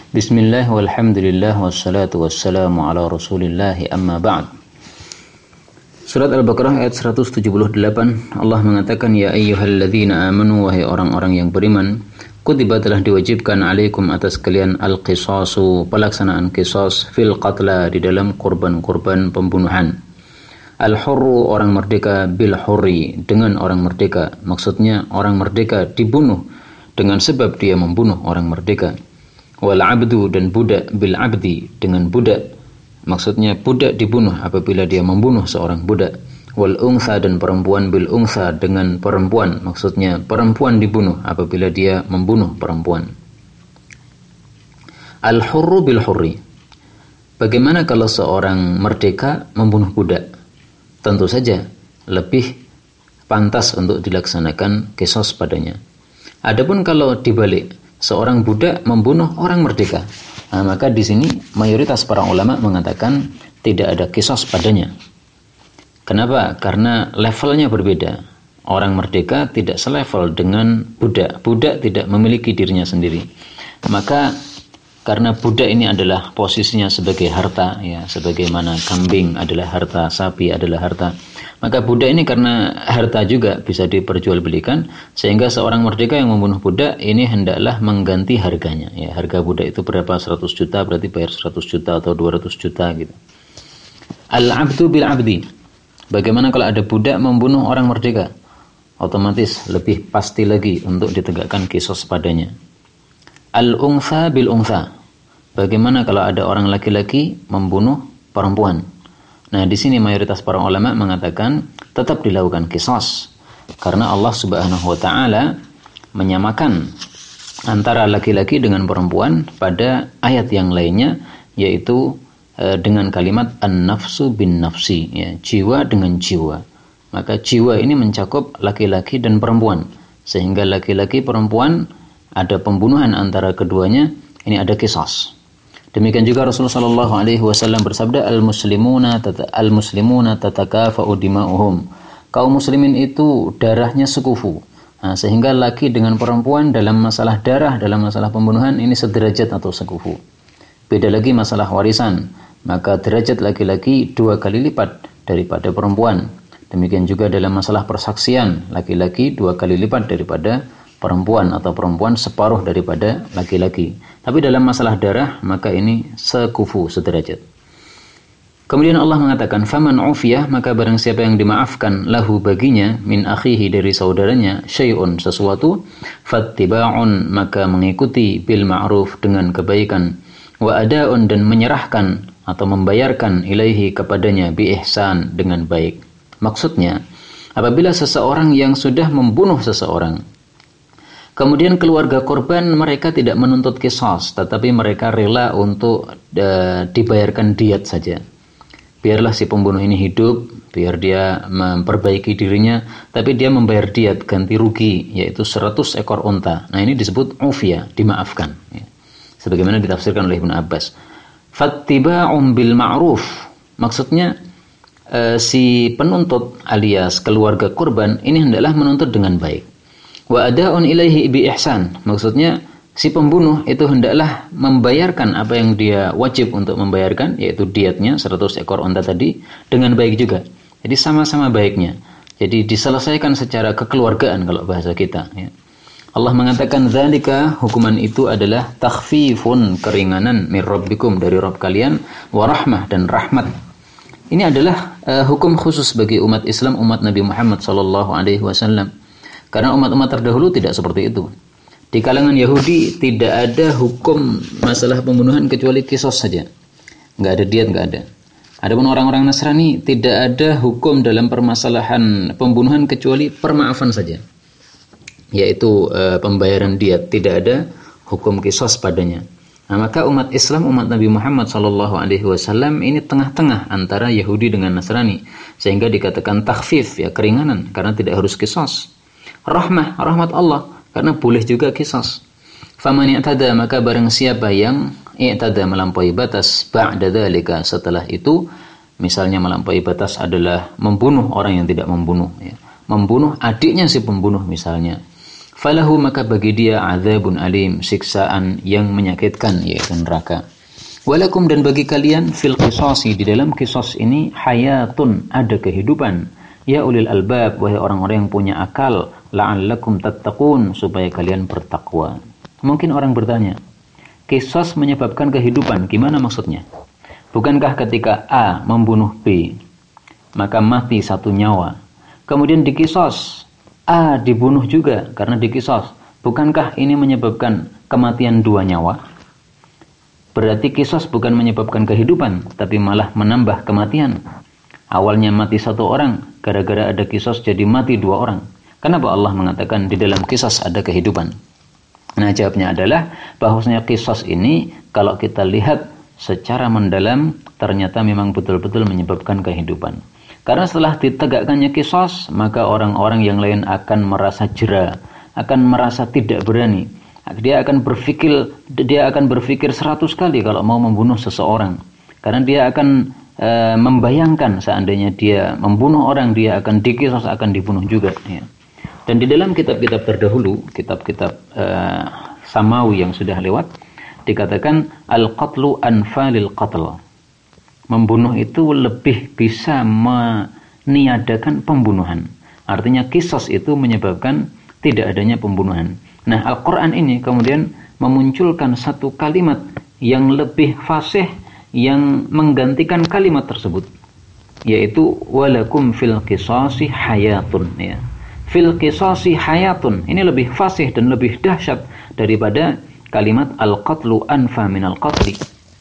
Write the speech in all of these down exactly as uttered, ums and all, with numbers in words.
Bismillah walhamdulillah wassalatu wassalamu ala rasulillah amma ba'd. Surat Al-Baqarah ayat seratus tujuh puluh delapan, Allah mengatakan, ya ayyuhalladzina amanu, wahai orang-orang yang beriman, kutiba telah diwajibkan alaikum atas kalian al-qisasu, pelaksanaan qisas fil qatla, di dalam kurban-kurban pembunuhan. Al-hurru, orang merdeka, bil hurri, dengan orang merdeka. Maksudnya orang merdeka dibunuh dengan sebab dia membunuh orang merdeka. Wal abdu, dan budak, bil abdi, dengan budak. Maksudnya budak dibunuh apabila dia membunuh seorang budak. Wal untha, dan perempuan, bil untha, dengan perempuan. Maksudnya perempuan dibunuh apabila dia membunuh perempuan. Al hurru bil hurri. Bagaimana kalau seorang merdeka membunuh budak? Tentu saja lebih pantas untuk dilaksanakan qisas padanya. Adapun kalau dibalik, seorang budak membunuh orang merdeka, nah, maka di sini mayoritas para ulama mengatakan tidak ada qisas padanya. Kenapa? Karena levelnya berbeda. Orang merdeka tidak selevel dengan budak. Budak tidak memiliki dirinya sendiri. Maka karena budak ini adalah posisinya sebagai harta, ya, sebagaimana kambing adalah harta, sapi adalah harta. Maka budak ini karena harta juga bisa diperjualbelikan, sehingga seorang merdeka yang membunuh budak ini hendaklah mengganti harganya. Ya, harga budak itu berapa? seratus juta, berarti bayar seratus juta atau dua ratus juta gitu. Al-abdu bil abdi. Bagaimana kalau ada budak membunuh orang merdeka? Otomatis lebih pasti lagi untuk ditegakkan qisas padanya. Al-untha bil untha. Bagaimana kalau ada orang laki-laki membunuh perempuan? Nah, di sini mayoritas para ulama mengatakan tetap dilakukan qisas, karena Allah Subhanahu wa taala menyamakan antara laki-laki dengan perempuan pada ayat yang lainnya, yaitu e, dengan kalimat an-nafsu bin nafsi, ya, jiwa dengan jiwa. Maka jiwa ini mencakup laki-laki dan perempuan, sehingga laki-laki perempuan ada pembunuhan antara keduanya, ini ada qisas. Demikian juga Rasulullah sallallahu alaihi wasallam bersabda, al-muslimuna tata, al-muslimuna tatakafa'u dima'uhum. Kaum muslimin itu darahnya sekufu. Nah, sehingga laki dengan perempuan dalam masalah darah, dalam masalah pembunuhan ini sederajat atau sekufu. Beda lagi masalah warisan, maka derajat laki-laki dua kali lipat daripada perempuan. Demikian juga dalam masalah persaksian, laki-laki dua kali lipat daripada perempuan, atau perempuan separuh daripada laki-laki. Tapi dalam masalah darah, maka ini sekufu, sederajat. Kemudian Allah mengatakan, faman ufiyah, maka barang siapa yang dimaafkan lahu baginya min akhihi, dari saudaranya, syai'un, sesuatu, fattiba'un, maka mengikuti bil ma'ruf, dengan kebaikan, wa ada'un, dan menyerahkan atau membayarkan ilaihi, kepadanya, bi ihsan, dengan baik. Maksudnya, apabila seseorang yang sudah membunuh seseorang, kemudian keluarga korban mereka tidak menuntut qisas, tetapi mereka rela untuk e, dibayarkan diat saja. Biarlah si pembunuh ini hidup, biar dia memperbaiki dirinya, tapi dia membayar diat, ganti rugi, yaitu seratus ekor unta. Nah, ini disebut ufiyah, dimaafkan. Ya. Sebagaimana ditafsirkan oleh Ibnu Abbas. Fattiba'um bil ma'ruf. Maksudnya e, si penuntut alias keluarga korban ini hendaklah menuntut dengan baik. Wa ada'un ilaihi bi ihsan. Maksudnya si pembunuh itu hendaklah membayarkan apa yang dia wajib untuk membayarkan, yaitu diatnya seratus ekor unta tadi, dengan baik juga. Jadi sama-sama baiknya. Jadi diselesaikan secara kekeluargaan kalau bahasa kita, ya. Allah mengatakan dzalika, hukuman itu adalah takhfifun, keringanan, mir rabbikum, dari Rabb kalian, wa rahmah, dan rahmat. Ini adalah uh, hukum khusus bagi umat Islam, umat Nabi Muhammad sallallahu alaihi wasallam. Karena umat-umat terdahulu tidak seperti itu. Di kalangan Yahudi tidak ada hukum masalah pembunuhan kecuali qisas saja. Enggak ada diat, enggak ada. Adapun orang-orang Nasrani tidak ada hukum dalam permasalahan pembunuhan kecuali permaafan saja. Yaitu e, pembayaran diat, tidak ada hukum qisas padanya. Nah, maka umat Islam, umat Nabi Muhammad sallallahu alaihi wasallam ini tengah-tengah antara Yahudi dengan Nasrani, sehingga dikatakan takhfif, ya, keringanan, karena tidak harus qisas. Rahmah, rahmat Allah, karena boleh juga qisas. Faman i'tada, maka barang siapa yang i'tada, melampaui batas, ba'da dzalika, setelah itu, misalnya melampaui batas adalah membunuh orang yang tidak membunuh, ya. Membunuh adiknya si pembunuh misalnya. falahu maka bagi dia adzabun alim, siksaan yang menyakitkan yaitu neraka. Walakum dan bagi kalian fil qisasi di dalam qisas ini hayatun ada kehidupan. Ya ulil albab wahai orang-orang yang punya akal, la'allakum tattaqun supaya kalian bertakwa. Mungkin orang bertanya, qisas menyebabkan kehidupan, gimana maksudnya? Bukankah ketika A membunuh B maka mati satu nyawa, kemudian dikisos A dibunuh juga karena dikisos, bukankah ini menyebabkan kematian dua nyawa? Berarti kisos bukan menyebabkan kehidupan, tapi malah menambah kematian. Awalnya mati satu orang, gara-gara ada kisos jadi mati dua orang. Kenapa Allah mengatakan di dalam kisos ada kehidupan? Nah, jawabnya adalah bahwasanya kisos ini kalau kita lihat secara mendalam ternyata memang betul-betul menyebabkan kehidupan. Karena setelah ditegakkannya kisos, maka orang-orang yang lain akan merasa jera, akan merasa tidak berani. Dia akan berpikir dia akan berpikir seratus kali kalau mau membunuh seseorang. Karena dia akan e, membayangkan seandainya dia membunuh orang, dia akan dikisos, akan dibunuh juga. Ya. Dan di dalam kitab-kitab terdahulu, kitab-kitab e, Samawi yang sudah lewat, dikatakan al-qatlu anfalil qatl. Membunuh itu lebih bisa meniadakan pembunuhan. Artinya kisos itu menyebabkan tidak adanya pembunuhan. Nah, Al-Quran ini kemudian memunculkan satu kalimat yang lebih fasih yang menggantikan kalimat tersebut, yaitu walakum fil qisasi hayatun. Ya. Fil qisasi hayatun ini lebih fasih dan lebih dahsyat daripada kalimat al-qatlu anfa minal qatli.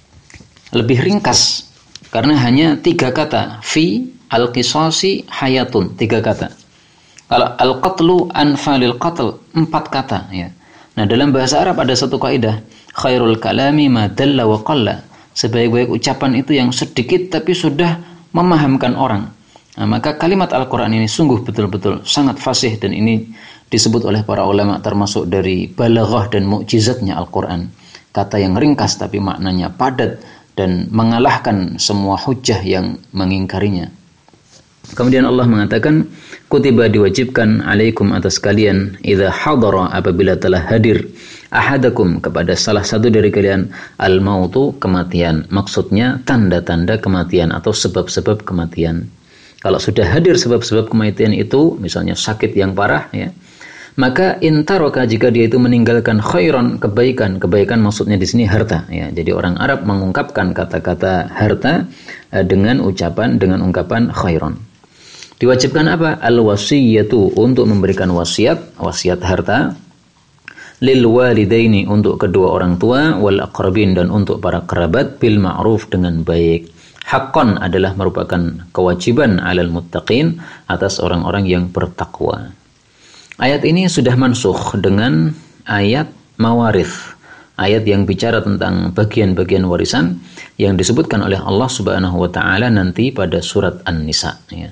Lebih ringkas karena hanya tiga kata, fi al-qisasi hayatun, tiga kata. Kalau al-qatlu anfa lil qatl, empat kata. Ya. Nah, dalam bahasa Arab ada satu kaidah, khairul kalami ma dalla wa qalla. Sebaik-baik ucapan itu yang sedikit tapi sudah memahamkan orang. Nah, maka kalimat Al-Quran ini sungguh betul-betul sangat fasih, dan ini disebut oleh para ulama termasuk dari balaghah dan mukjizatnya Al-Quran. Kata yang ringkas tapi maknanya padat dan mengalahkan semua hujjah yang mengingkarinya. Kemudian Allah mengatakan, kutiba diwajibkan alaikum atas kalian, idza hadara apabila telah hadir, ahadakum kepada salah satu dari kalian, al-mautu kematian. Maksudnya tanda-tanda kematian atau sebab-sebab kematian. Kalau sudah hadir sebab-sebab kematian itu, misalnya sakit yang parah, ya, maka intaroka jika dia itu meninggalkan khairan, kebaikan. Kebaikan maksudnya di sini harta. Ya. Jadi orang Arab mengungkapkan kata-kata harta eh, dengan ucapan dengan ungkapan khairan. Diwajibkan apa? Al-wasiyatu, untuk memberikan wasiat, wasiat harta, lil walidaini, untuk kedua orang tua, wal aqrabin, dan untuk para kerabat, bil ma'ruf, dengan baik. Haqqan adalah merupakan kewajiban alal muttaqin, atas orang-orang yang bertakwa. Ayat ini sudah mansukh dengan ayat mawarith, ayat yang bicara tentang bagian-bagian warisan yang disebutkan oleh Allah Subhanahu wa taala nanti pada surat An-Nisa, ya.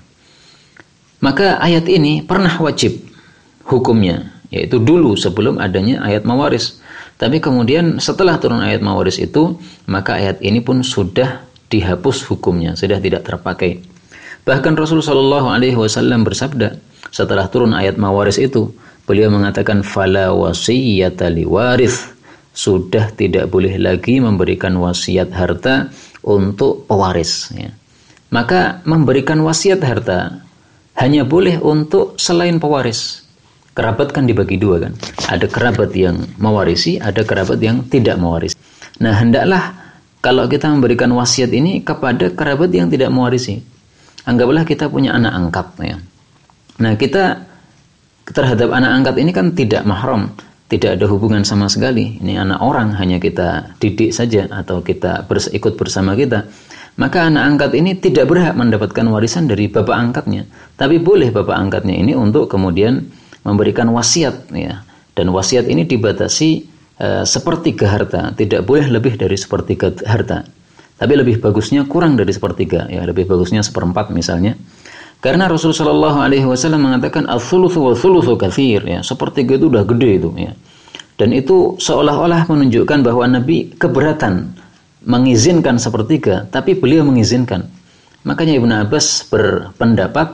Maka ayat ini pernah wajib hukumnya, yaitu dulu sebelum adanya ayat mawaris. Tapi kemudian setelah turun ayat mawaris itu, maka ayat ini pun sudah dihapus hukumnya, sudah tidak terpakai. Bahkan Rasulullah shallallahu alaihi wasallam bersabda setelah turun ayat mawaris itu, beliau mengatakan fala wasiyyata liwarith, sudah tidak boleh lagi memberikan wasiat harta untuk pewaris, ya. Maka memberikan wasiat harta hanya boleh untuk selain pewaris. Kerabat kan dibagi dua, kan? Ada kerabat yang mewarisi, ada kerabat yang tidak mewarisi. Nah, hendaklah kalau kita memberikan wasiat ini kepada kerabat yang tidak mewarisi. Anggaplah kita punya anak angkat, ya. Nah, kita terhadap anak angkat ini kan tidak mahram, tidak ada hubungan sama sekali. Ini anak orang, hanya kita didik saja atau kita bers- ikut bersama kita. Maka anak angkat ini tidak berhak mendapatkan warisan dari bapak angkatnya. Tapi boleh bapak angkatnya ini untuk kemudian memberikan wasiat, ya. Dan wasiat ini dibatasi e, sepertiga harta, tidak boleh lebih dari sepertiga harta. Tapi lebih bagusnya kurang dari sepertiga, ya, lebih bagusnya seperempat misalnya. Karena Rasulullah shallallahu alaihi wasallam mengatakan al-thulutsu wa thulutsu katsir, ya, sepertiga itu udah gede itu, ya. Dan itu seolah-olah menunjukkan bahwa Nabi keberatan mengizinkan sepertiga, tapi beliau mengizinkan. Makanya Ibnu Abbas berpendapat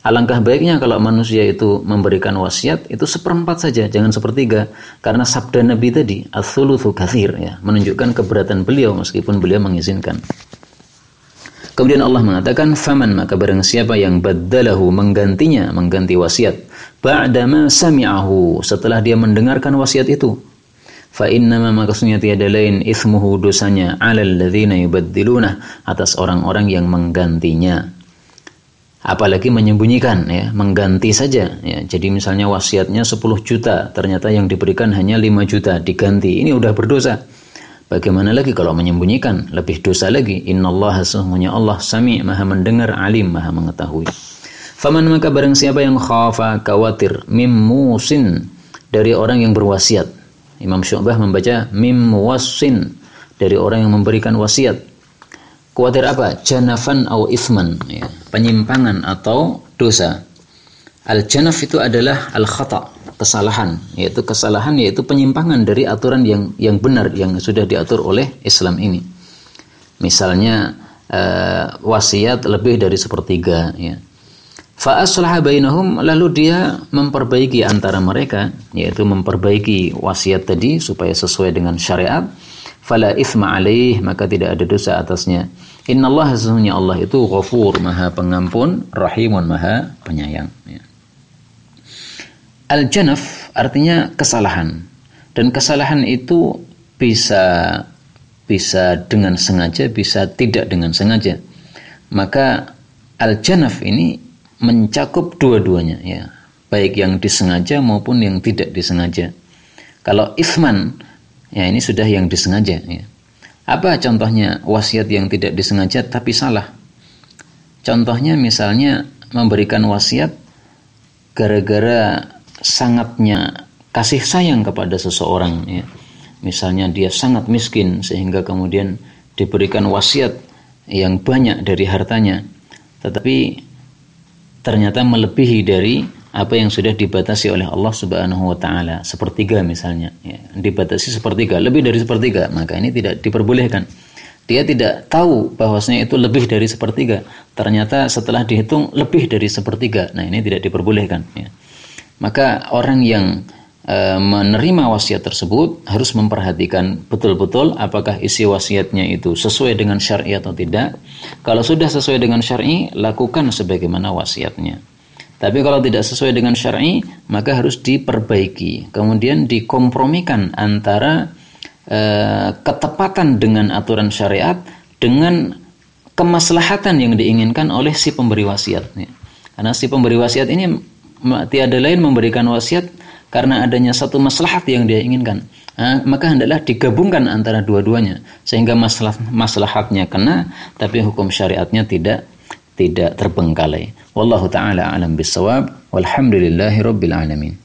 Alangkah baiknya kalau manusia itu memberikan wasiat itu seperempat saja, jangan sepertiga. Karena sabda Nabi tadi, ats-tsulutsu katsir, ya, menunjukkan keberatan beliau meskipun beliau mengizinkan. Kemudian Allah mengatakan, faman, maka barang siapa yang baddalahu, menggantinya, mengganti wasiat, ba'dama sami'ahu, setelah dia mendengarkan wasiat itu, fa innama, maksudnya tiada lain, itsmuhu, dosanya, 'alal ladzina yubaddiluna, atas orang-orang yang menggantinya. Apalagi menyembunyikan, ya, mengganti saja, ya. Jadi misalnya wasiatnya sepuluh juta, ternyata yang diberikan hanya lima juta, diganti. Ini udah berdosa. Bagaimana lagi kalau menyembunyikan? Lebih dosa lagi. Innallaha, sesungguhnya Allah, sami', maha mendengar, alim, maha mengetahui. Faman, maka barang siapa yang khafa, khawatir, mim musin, dari orang yang berwasiat. Imam Syu'bah membaca mim muwassin, dari orang yang memberikan wasiat. Khawatir apa? Janafan au ithman, ya, penyimpangan atau dosa. Al-janaf itu adalah al-khata', kesalahan, yaitu kesalahan yaitu penyimpangan dari aturan yang yang benar yang sudah diatur oleh Islam ini. Misalnya uh, wasiat lebih dari sepertiga, ya. Fa aslaha bainahum, lalu dia memperbaiki antara mereka, yaitu memperbaiki wasiat tadi supaya sesuai dengan syariat. Fala itsma alaih, maka tidak ada dosa atasnya. Innallaha, sesungguhnya Allah itu ghafur, maha pengampun, rahimun, maha penyayang, ya. Al-janaf artinya kesalahan, dan kesalahan itu bisa bisa dengan sengaja, bisa tidak dengan sengaja. Maka al-janaf ini mencakup dua-duanya, ya, baik yang disengaja maupun yang tidak disengaja. Kalau itsman, ya, ini sudah yang disengaja, ya. Apa contohnya wasiat yang tidak disengaja tapi salah? Contohnya misalnya memberikan wasiat gara-gara sangatnya kasih sayang kepada seseorang, ya. Misalnya dia sangat miskin sehingga kemudian diberikan wasiat yang banyak dari hartanya, tetapi ternyata melebihi dari apa yang sudah dibatasi oleh Allah Subhanahu wa taala, sepertiga misalnya, ya, dibatasi sepertiga, lebih dari sepertiga, maka ini tidak diperbolehkan. Dia tidak tahu bahwasanya itu lebih dari sepertiga, ternyata setelah dihitung lebih dari sepertiga. Nah, ini tidak diperbolehkan, ya. Maka orang yang e, menerima wasiat tersebut harus memperhatikan betul-betul apakah isi wasiatnya itu sesuai dengan syar'i atau tidak. Kalau sudah sesuai dengan syar'i, lakukan sebagaimana wasiatnya. Tapi kalau tidak sesuai dengan syar'i, maka harus diperbaiki. Kemudian dikompromikan antara e, ketepatan dengan aturan syariat dengan kemaslahatan yang diinginkan oleh si pemberi wasiat. Karena si pemberi wasiat ini tiada lain memberikan wasiat karena adanya satu maslahat yang dia inginkan. Nah, maka hendaklah digabungkan antara dua-duanya sehingga masalah maslahatnya kena, tapi hukum syariatnya tidak tidak terbengkalai. Wallahu taala alam bissawab. Walhamdulillahirabbil alamin.